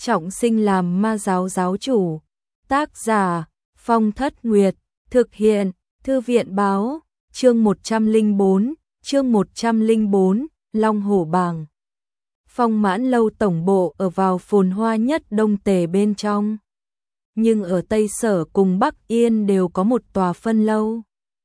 trọng sinh làm ma giáo giáo chủ. Tác giả Phong Thất Nguyệt. Thực hiện Thư viện báo. Chương 104, Long Hổ Bảng. Phong Mãn Lâu tổng bộ ở vào phồn hoa nhất Đông Tề bên trong. Nhưng ở Tây Sở cùng Bắc Yên đều có một tòa phân lâu.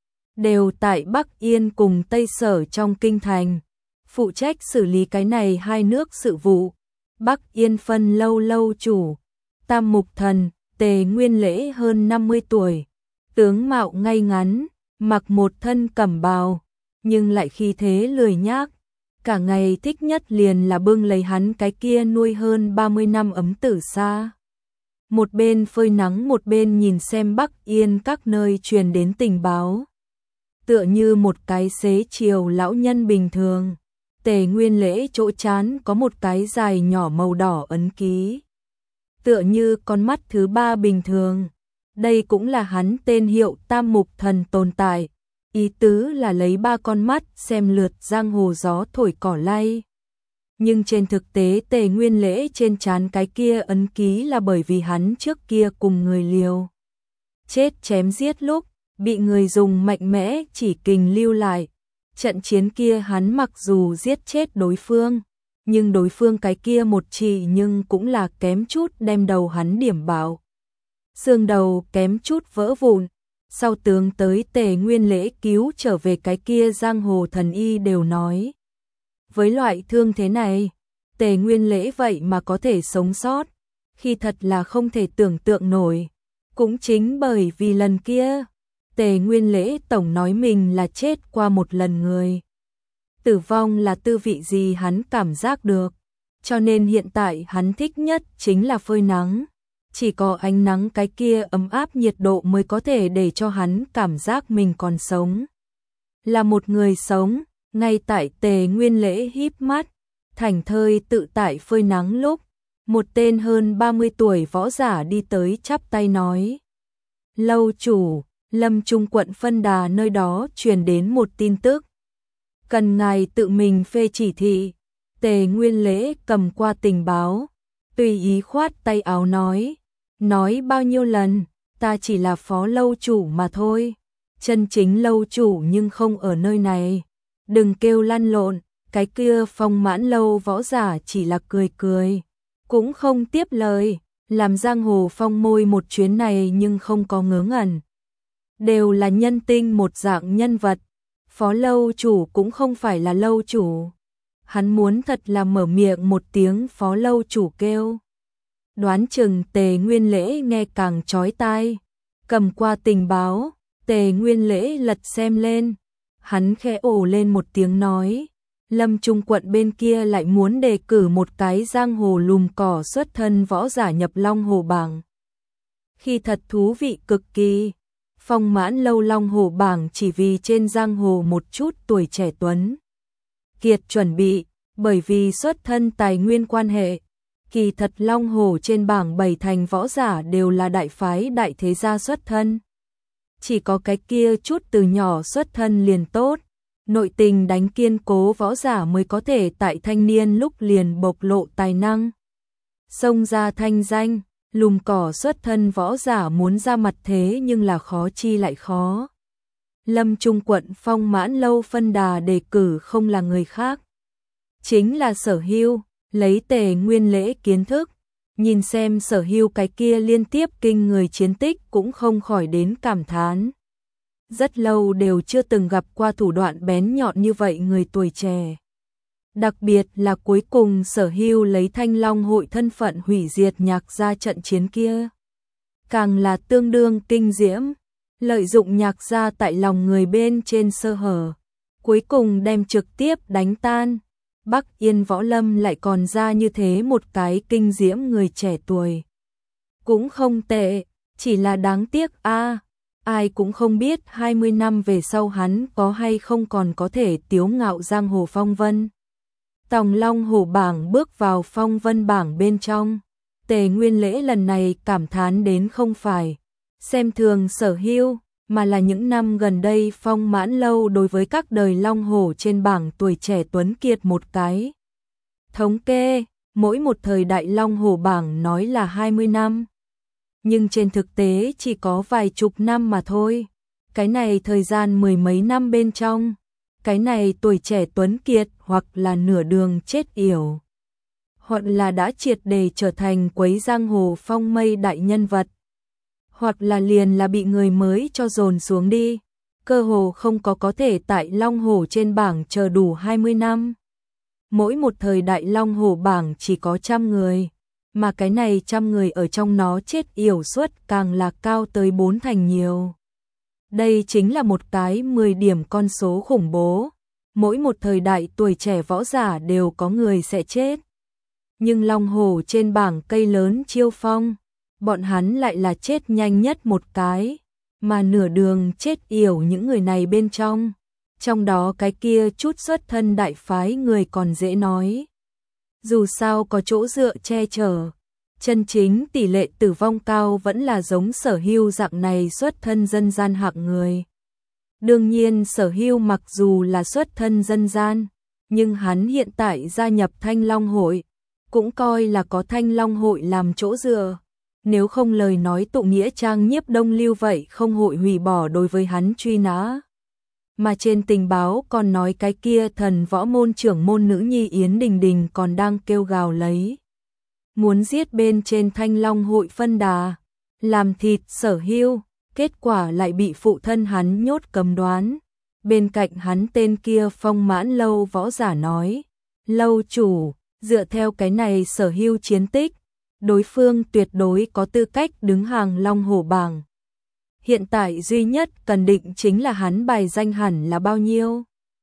Đều tại Bắc Yên cùng Tây Sở trong kinh thành. Phụ trách xử lý cái này hai nước sự vụ. Bắc Yên phân lâu lâu chủ. Tam Mục Thần, Tề Nguyên Lễ hơn 50 tuổi. Tướng mạo ngay ngắn, mặc một thân cẩm bào, nhưng lại khí thế lười nhác. Cả ngày thích nhất liền là bưng lấy hắn cái kia nuôi hơn 30 năm ấm tử sa. Một bên phơi nắng một bên nhìn xem Bắc Yên các nơi truyền đến tình báo. Tựa như một cái xế chiều lão nhân bình thường. Tề Nguyên Lễ chỗ trán có một cái dài nhỏ màu đỏ ấn ký. Tựa như con mắt thứ ba bình thường. Đây cũng là hắn tên hiệu Tam Mục Thần tồn tại. Ý tứ là lấy ba con mắt xem lượt giang hồ gió thổi cỏ lay. Nhưng trên thực tế Tề Nguyên Lễ trên trán cái kia ấn ký là bởi vì hắn trước kia cùng người liều chết chém giết lúc bị người dùng mạnh mẽ chỉ kình lưu lại. Trận chiến kia hắn mặc dù giết chết đối phương, nhưng đối phương cái kia một chỉ nhưng cũng là kém chút đem đầu hắn điểm bạo. Xương đầu kém chút vỡ vụn. Sau tướng tới Tề Nguyên Lễ cứu trở về cái kia giang hồ thần y đều nói. Với loại thương thế này, Tề Nguyên Lễ vậy mà có thể sống sót, khi thật là không thể tưởng tượng nổi. Cũng chính bởi vì lần kia, Tề Nguyên Lễ tổng nói mình là chết qua một lần người. Tử vong là tư vị gì hắn cảm giác được, cho nên hiện tại hắn thích nhất chính là phơi nắng. Chỉ có ánh nắng cái kia ấm áp nhiệt độ mới có thể để cho hắn cảm giác mình còn sống. Là một người sống, ngay tại Tề Nguyên Lễ híp mắt, thảnh thơi tự tại phơi nắng lúc, một tên hơn 30 tuổi võ giả đi tới chắp tay nói. Lâu chủ, Lâm Trung quận Phân Đà nơi đó truyền đến một tin tức. Cần ngài tự mình phê chỉ thị. Tề Nguyên Lễ cầm qua tình báo, tùy ý khoát tay áo nói. Nói bao nhiêu lần, ta chỉ là phó lâu chủ mà thôi. Chân chính lâu chủ nhưng không ở nơi này. Đừng kêu lăn lộn, cái kia Phong Mãn Lâu võ giả chỉ là cười cười. Cũng không tiếp lời, làm giang hồ phong môi một chuyến này nhưng không có ngớ ngẩn. Đều là nhân tinh một dạng nhân vật. Phó lâu chủ cũng không phải là lâu chủ. Hắn muốn thật là mở miệng một tiếng phó lâu chủ kêu. Đoán chừng Tề Nguyên Lễ nghe càng chói tai. Cầm qua tình báo, Tề Nguyên Lễ lật xem lên. Hắn khẽ ồ lên một tiếng nói. Lâm Trung quận bên kia lại muốn đề cử một cái giang hồ lùm cỏ xuất thân võ giả nhập Long Hổ Bảng. Khi thật thú vị cực kỳ. Phong Mãn Lâu Long Hổ Bảng chỉ vì trên giang hồ một chút tuổi trẻ tuấn kiệt chuẩn bị, bởi vì xuất thân tài nguyên quan hệ. Kỳ thật Long Hổ trên bảng 7 thành võ giả đều là đại phái đại thế gia xuất thân. Chỉ có cái kia chút từ nhỏ xuất thân liền tốt, nội tình đánh kiên cố võ giả mới có thể tại thanh niên lúc liền bộc lộ tài năng. Xông ra thanh danh, lùm cỏ xuất thân võ giả muốn ra mặt thế nhưng là khó chi lại khó. Lâm Trung quận Phong Mãn Lâu Phân Đà đề cử không là người khác. Chính là Sở Hưu. Lấy Tề Nguyên Lễ kiến thức, nhìn xem Sở Hưu cái kia liên tiếp kinh người chiến tích cũng không khỏi đến cảm thán. Rất lâu đều chưa từng gặp qua thủ đoạn bén nhọn như vậy người tuổi trẻ. Đặc biệt là cuối cùng Sở Hưu lấy Thanh Long hội thân phận hủy diệt Nhạc gia trận chiến kia. Càng là tương đương kinh diễm, lợi dụng Nhạc gia tại lòng người bên trên sơ hở. Cuối cùng đem trực tiếp đánh tan. Bắc Yên võ lâm lại còn ra như thế một cái kinh diễm người trẻ tuổi. Cũng không tệ, chỉ là đáng tiếc ai cũng không biết 20 năm về sau hắn có hay không còn có thể tiếu ngạo giang hồ phong vân. Tòng Long Hổ Bảng bước vào phong vân bảng bên trong. Tề Nguyên Lễ lần này cảm thán đến không phải xem thường Sở Hưu, mà là những năm gần đây Phong Mãn Lâu đối với các đời Long Hổ trên bảng tuổi trẻ tuấn kiệt một cái thống kê, mỗi một thời đại Long Hổ bảng nói là 20 năm. Nhưng trên thực tế chỉ có vài chục năm mà thôi. Cái này thời gian mười mấy năm bên trong. Cái này tuổi trẻ tuấn kiệt hoặc là nửa đường chết yểu. Hoặc là đã triệt để trở thành quấy giang hồ phong mây đại nhân vật. Hoặc là liền là bị người mới cho dồn xuống đi. Cơ hồ không có thể tại Long Hổ trên bảng chờ đủ 20 năm. Mỗi một thời đại Long Hổ bảng chỉ có 100 người. Mà cái này 100 người ở trong nó chết yểu suất càng là cao tới 4 thành nhiều. Đây chính là một cái 10 điểm con số khủng bố. Mỗi một thời đại tuổi trẻ võ giả đều có người sẽ chết. Nhưng Long Hổ trên bảng cây lớn chiêu phong, bọn hắn lại là chết nhanh nhất một cái, mà nửa đường chết yểu những người này bên trong. Trong đó cái kia chút xuất thân đại phái người còn dễ nói. Dù sao có chỗ dựa che chở, chân chính tỷ lệ tử vong cao vẫn là giống Sở Hưu dạng này xuất thân dân gian hạng người. Đương nhiên Sở Hưu mặc dù là xuất thân dân gian, nhưng hắn hiện tại gia nhập Thanh Long Hội, cũng coi là có Thanh Long Hội làm chỗ dựa. Nếu không lời nói tụ nghĩa trang Nhiếp Đông Lưu vậy không hội hủy bỏ đối với hắn truy nã. Mà trên tình báo còn nói cái kia thần võ môn trưởng môn nữ nhi Yến Đình Đình còn đang kêu gào lấy. Muốn giết bên trên Thanh Long Hội phân đà, làm thịt Sở Hưu, kết quả lại bị phụ thân hắn nhốt cấm đoán. Bên cạnh hắn tên kia Phong Mãn Lâu võ giả nói, Lâu chủ, dựa theo cái này Sở Hưu chiến tích, đối phương tuyệt đối có tư cách đứng hàng Long Hổ bảng. Hiện tại duy nhất cần định chính là hắn bài danh hẳn là bao nhiêu.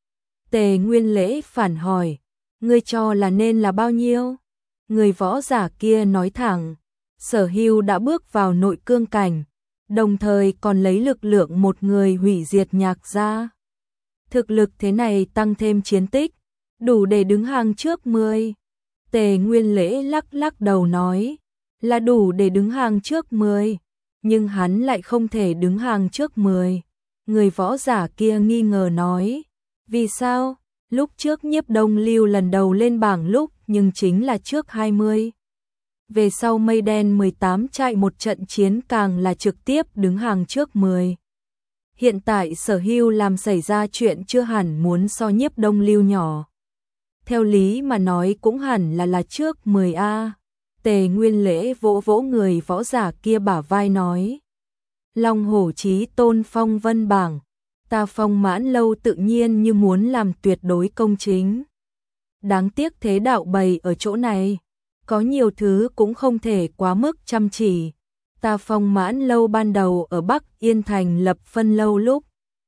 Tề Nguyên Lễ phản hỏi, ngươi cho là nên là bao nhiêu? Người võ giả kia nói thẳng, Sở Hưu đã bước vào nội cương cảnh, đồng thời còn lấy lực lượng một người hủy diệt Nhạc gia. Thực lực thế này tăng thêm chiến tích, đủ để đứng hàng trước 10. Tề Nguyên Lễ lắc lắc đầu nói, là đủ để đứng hàng trước 10, nhưng hắn lại không thể đứng hàng trước 10. Người võ giả kia nghi ngờ nói, vì sao? Lúc trước Nhiếp Đông Lưu lần đầu lên bảng lúc nhưng chính là trước 20. Về sau Mây Đen 18 chạy một trận chiến càng là trực tiếp đứng hàng trước 10. Hiện tại Sở Hưu làm xảy ra chuyện chưa hẳn muốn so Nhiếp Đông Lưu nhỏ. Theo lý mà nói cũng hẳn là trước 10A. Tề Nguyên Lễ vỗ vỗ người võ giả kia bả vai nói. Long Hổ chí tôn phong vân bảng, ta Phong Mãn Lâu tự nhiên như muốn làm tuyệt đối công chính. Đáng tiếc thế đạo bày ở chỗ này, có nhiều thứ cũng không thể quá mức chăm chỉ. Ta Phong Mãn Lâu ban đầu ở Bắc Yên Thành lập phân lâu lúc,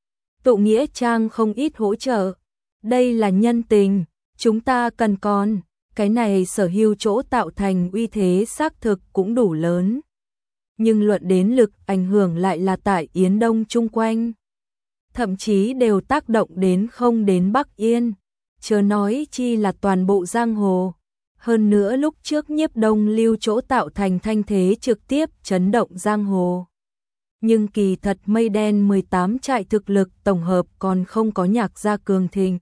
tụ nghĩa trang không ít hỗ trợ. Đây là nhân tình, chúng ta cần còn. Cái này Sở Hưu chỗ tạo thành uy thế xác thực cũng đủ lớn. Nhưng luận đến lực ảnh hưởng lại là tại Yến Đông chung quanh. Thậm chí đều tác động đến không đến Bắc Yên. Chớ nói chi là toàn bộ giang hồ. Hơn nữa lúc trước Nhiếp Đông Lưu chỗ tạo thành thanh thế trực tiếp chấn động giang hồ. Nhưng kỳ thật Mây Đen 18 trại thực lực tổng hợp còn không có Nhạc gia cường thịnh.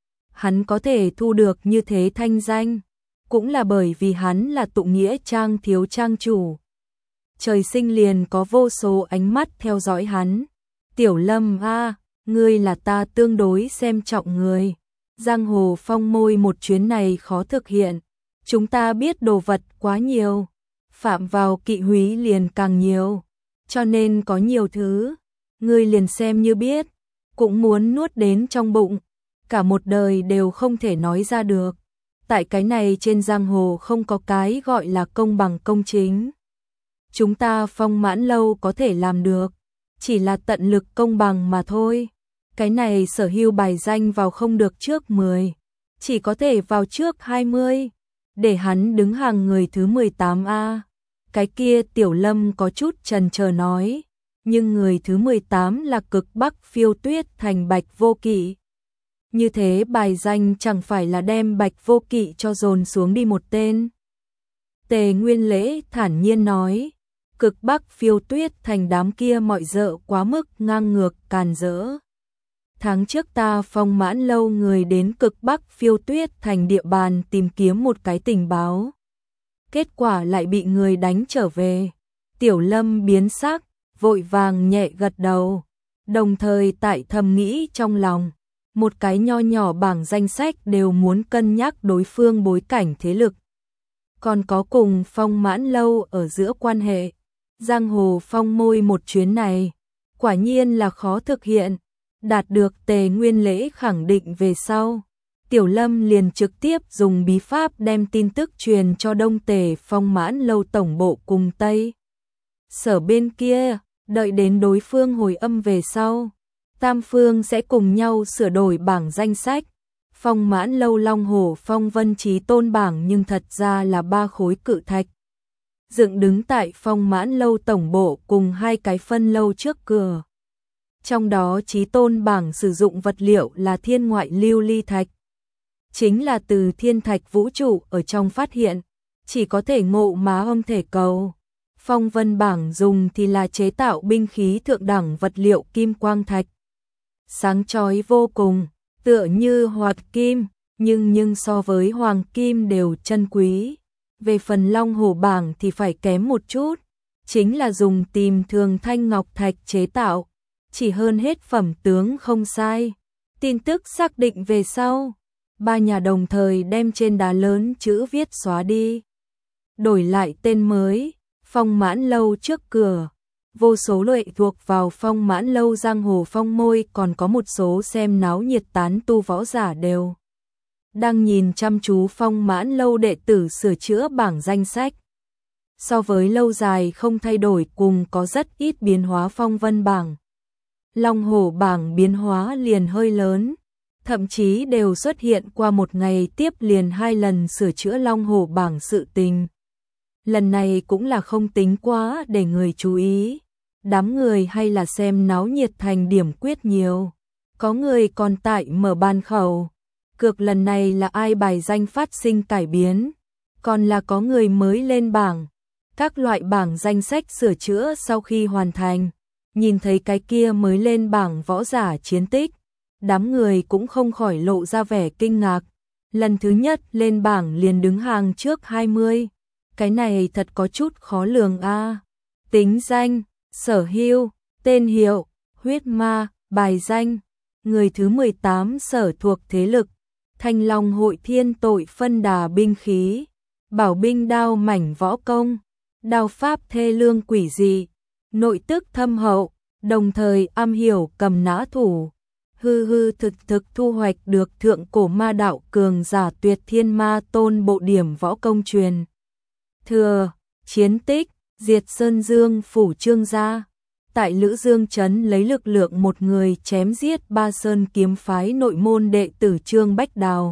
Hắn có thể thu được như thế thanh danh, cũng là bởi vì hắn là tụ nghĩa trang thiếu trang chủ. Trời sinh liền có vô số ánh mắt theo dõi hắn. Tiểu Lâm a, ngươi là ta tương đối xem trọng người. Giang hồ phong môi một chuyến này khó thực hiện. Chúng ta biết đồ vật quá nhiều, phạm vào kỵ húy liền càng nhiều. Cho nên có nhiều thứ, ngươi liền xem như biết, cũng muốn nuốt đến trong bụng. Cả một đời đều không thể nói ra được. Tại cái này trên giang hồ không có cái gọi là công bằng công chính. Chúng ta Phong Mãn Lâu có thể làm được, chỉ là tận lực công bằng mà thôi. Cái này Sở Hưu bài danh vào không được trước 10, chỉ có thể vào trước 20, để hắn đứng hàng người thứ 18A. Cái kia Tiểu Lâm có chút chần chờ nói, nhưng người thứ 18 là Cực Bắc Phiêu Tuyết thành Bạch Vô Kỵ. Như thế bài danh chẳng phải là đem Bạch Vô Kỵ cho dồn xuống đi một tên. Tề Nguyên Lễ thản nhiên nói, Cực Bắc Phiêu Tuyết thành đám kia mọi dợ quá mức ngang ngược càn rỡ. tháng trước ta Phong Mãn Lâu người đến cực Bắc Phiêu Tuyết thành địa bàn tìm kiếm một cái tình báo. Kết quả lại bị người đánh trở về. Tiểu Lâm biến sắc, vội vàng nhẹ gật đầu, đồng thời tại thầm nghĩ trong lòng, một cái nho nhỏ bảng danh sách đều muốn cân nhắc đối phương bối cảnh thế lực. Còn có cùng Phong Mãn Lâu ở giữa quan hệ, giang hồ phong môi một chuyến này, quả nhiên là khó thực hiện, đạt được Tề Nguyên Lễ khẳng định về sau. Tiểu Lâm liền trực tiếp dùng bí pháp đem tin tức truyền cho Đông Tề Phong Mãn Lâu tổng bộ cùng Tây Sở bên kia, đợi đến đối phương hồi âm về sau, tam phương sẽ cùng nhau sửa đổi bảng danh sách. Phong Mãn Lâu Long Hổ Phong Vân Chí Tôn bảng nhưng thật ra là 3 khối cự thạch, dựng đứng tại Phong Mãn Lâu tổng bộ cùng 2 cái phân lâu trước cửa. Trong đó Chí Tôn bảng sử dụng vật liệu là thiên ngoại lưu ly thạch, chính là từ thiên thạch vũ trụ ở trong phát hiện, chỉ có thể ngộ mà không thể cầu. Phong Vân bảng dùng thì là chế tạo binh khí thượng đẳng vật liệu kim quang thạch, sáng chói vô cùng, tựa như hoạt kim, nhưng so với hoàng kim đều chân quý. Về phần Long Hổ bảng thì phải kém một chút, chính là dùng tìm thường thanh ngọc thạch chế tạo, chỉ hơn hết phẩm tướng không sai. Tin tức xác định về sau, 3 nhà đồng thời đem trên đá lớn chữ viết xóa đi, đổi lại tên mới, Phong Mãn Lâu trước cửa. Vô số lệ thuộc vào Phong Mãn Lâu giang hồ phong môi, còn có một số xem náo nhiệt tán tu võ giả đều đang nhìn chăm chú Phong Mãn Lâu đệ tử sửa chữa bảng danh sách. So với lâu dài không thay đổi cùng có rất ít biến hóa Phong Vân bảng, Long Hổ bảng biến hóa liền hơi lớn, thậm chí đều xuất hiện qua một ngày tiếp liền 2 lần sửa chữa Long Hổ bảng sự tình. Lần này cũng là không tính quá để người chú ý, đám người hay là xem náo nhiệt thành điểm quyết nhiều. Có người còn tại mở bàn khẩu, cược lần này là ai bài danh phát sinh cải biến, còn là có người mới lên bảng. Các loại bảng danh sách sửa chữa sau khi hoàn thành, nhìn thấy cái kia mới lên bảng võ giả chiến tích, đám người cũng không khỏi lộ ra vẻ kinh ngạc. Lần thứ nhất lên bảng liền đứng hàng trước 20, cái này thật có chút khó lường a. Tính danh, sở hữu, tên hiệu, huyết ma, bài danh, người thứ 18 sở thuộc thế lực, Thanh Long Hội Thiên Tội phân đà binh khí, bảo binh đao mảnh võ công, đao pháp thê lương quỷ dị, nội tức thâm hậu, đồng thời am hiểu cầm nã thủ, hư thực thu hoạch được thượng cổ ma đạo cường giả Tuyệt Thiên Ma Tôn bộ điểm võ công truyền thừa, chiến tích, diệt Sơn Dương phủ Trương gia, tại Lữ Dương trấn lấy lực lượng một người chém giết Ba Sơn kiếm phái nội môn đệ tử Trương Bách Đào.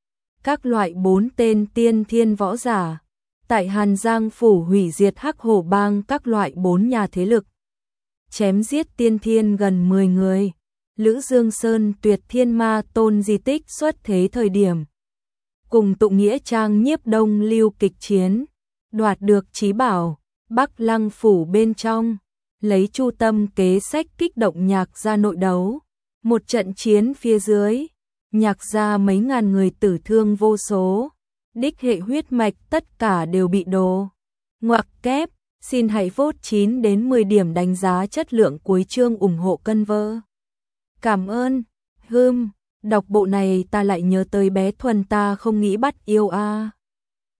Các loại 4 tên tiên thiên võ giả, tại Hàn Giang phủ hủy diệt Hắc Hổ bang các loại 4 nhà thế lực, chém giết tiên thiên gần 10 người. Lữ Dương Sơn Tuyệt Thiên Ma Tôn di tích xuất thế thời điểm, cùng tụng nghĩa trang Nhiếp Đông Lưu kịch chiến, đoạt được chí bảo, Bắc Lăng phủ bên trong, lấy Chu Tâm kế sách kích động Nhạc gia nội đấu, một trận chiến phía dưới, Nhạc gia mấy ngàn người tử thương vô số, đích hệ huyết mạch tất cả đều bị đồ ngoặc kép. Xin hãy vote 9 đến 10 điểm đánh giá chất lượng cuối chương ủng hộ cân vơ. Cảm ơn. Đọc bộ này ta lại nhớ tới bé Thuần ta không nghĩ bắt yêu a.